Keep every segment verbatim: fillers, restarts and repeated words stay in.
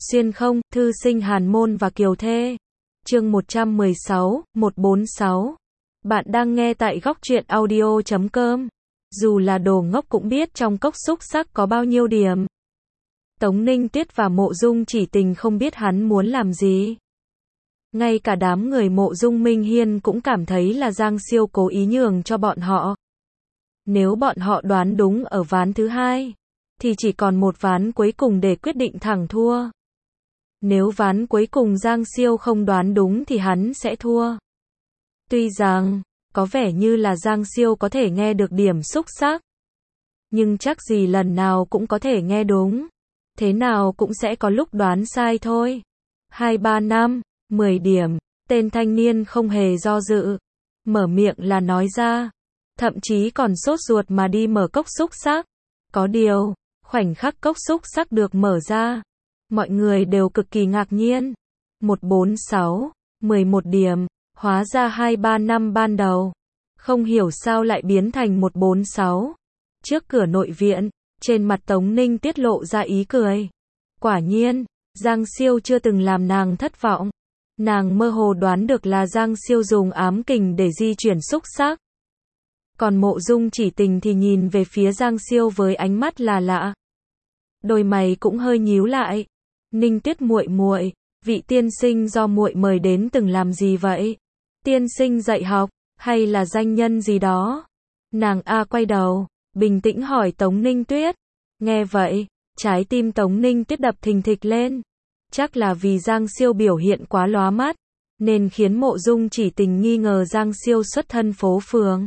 Xuyên không, thư sinh Hàn Môn và Kiều Thê. Chương một trăm mười sáu, một trăm bốn mươi sáu. Bạn đang nghe tại góc truyện audio chấm com. Dù là đồ ngốc cũng biết trong cốc xúc xắc có bao nhiêu điểm. Tống Ninh Tuyết và Mộ Dung Chỉ Tình không biết hắn muốn làm gì. Ngay cả đám người Mộ Dung Minh Hiên cũng cảm thấy là Giang Siêu cố ý nhường cho bọn họ. Nếu bọn họ đoán đúng ở ván thứ hai, thì chỉ còn một ván cuối cùng để quyết định thắng thua. Nếu ván cuối cùng Giang Siêu không đoán đúng thì hắn sẽ thua. Tuy rằng, có vẻ như là Giang Siêu có thể nghe được điểm xúc xắc, nhưng chắc gì lần nào cũng có thể nghe đúng. Thế nào cũng sẽ có lúc đoán sai thôi. Hai, ba, năm, mười điểm. Tên thanh niên không hề do dự. Mở miệng là nói ra. Thậm chí còn sốt ruột mà đi mở cốc xúc xắc. Có điều, khoảnh khắc cốc xúc xắc được mở ra, mọi người đều cực kỳ ngạc nhiên. một trăm bốn mươi sáu, mười một điểm. Hóa ra hai, ba, năm ban đầu. Không hiểu sao lại biến thành một trăm bốn mươi sáu. Trước cửa nội viện, trên mặt Tống Ninh tiết lộ ra ý cười. Quả nhiên, Giang Siêu chưa từng làm nàng thất vọng. Nàng mơ hồ đoán được là Giang Siêu dùng ám kình để di chuyển xúc xắc. Còn Mộ Dung Chỉ Tình thì nhìn về phía Giang Siêu với ánh mắt là lạ. Đôi mày cũng hơi nhíu lại. Ninh Tuyết muội muội, vị tiên sinh do muội mời đến từng làm gì vậy? Tiên sinh dạy học, hay là danh nhân gì đó? Nàng A quay đầu, bình tĩnh hỏi Tống Ninh Tuyết. Nghe vậy, trái tim Tống Ninh Tuyết đập thình thịch lên. Chắc là vì Giang Siêu biểu hiện quá lóa mắt, nên khiến Mộ Dung Chỉ Tình nghi ngờ Giang Siêu xuất thân phố phường.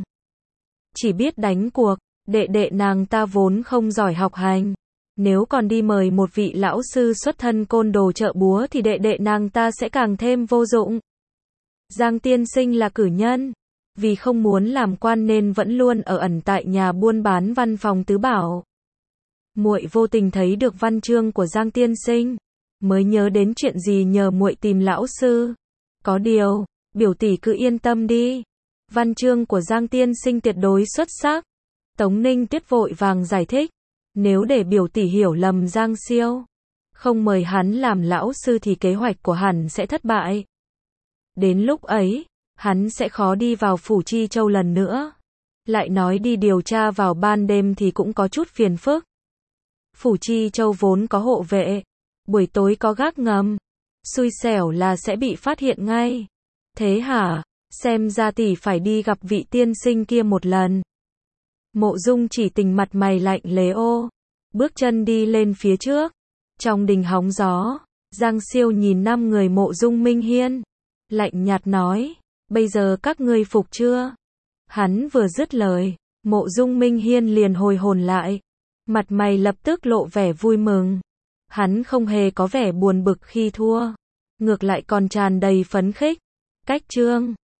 Chỉ biết đánh cuộc, đệ đệ nàng ta vốn không giỏi học hành. Nếu còn đi mời một vị lão sư xuất thân côn đồ chợ búa thì đệ đệ nàng ta sẽ càng thêm vô dụng. Giang tiên sinh là cử nhân. Vì không muốn làm quan nên vẫn luôn ở ẩn tại nhà buôn bán văn phòng tứ bảo. Muội vô tình thấy được văn chương của Giang tiên sinh, mới nhớ đến chuyện gì nhờ muội tìm lão sư. Có điều, biểu tỷ cứ yên tâm đi. Văn chương của Giang tiên sinh tuyệt đối xuất sắc. Tống Ninh Tuyết vội vàng giải thích. Nếu để biểu tỷ hiểu lầm Giang Siêu, không mời hắn làm lão sư thì kế hoạch của hắn sẽ thất bại. Đến lúc ấy, hắn sẽ khó đi vào Phủ Chi Châu lần nữa. Lại nói đi điều tra vào ban đêm thì cũng có chút phiền phức. Phủ Chi Châu vốn có hộ vệ, buổi tối có gác ngầm. Xui xẻo là sẽ bị phát hiện ngay. Thế hả? Xem ra tỷ phải đi gặp vị tiên sinh kia một lần. Mộ Dung Chỉ Tình mặt mày lạnh lẽo, bước chân đi lên phía trước. Trong đình hóng gió, Giang Siêu nhìn năm người Mộ Dung Minh Hiên, lạnh nhạt nói, bây giờ các ngươi phục chưa? Hắn vừa dứt lời, Mộ Dung Minh Hiên liền hồi hồn lại, mặt mày lập tức lộ vẻ vui mừng. Hắn không hề có vẻ buồn bực khi thua, ngược lại còn tràn đầy phấn khích. Cách chương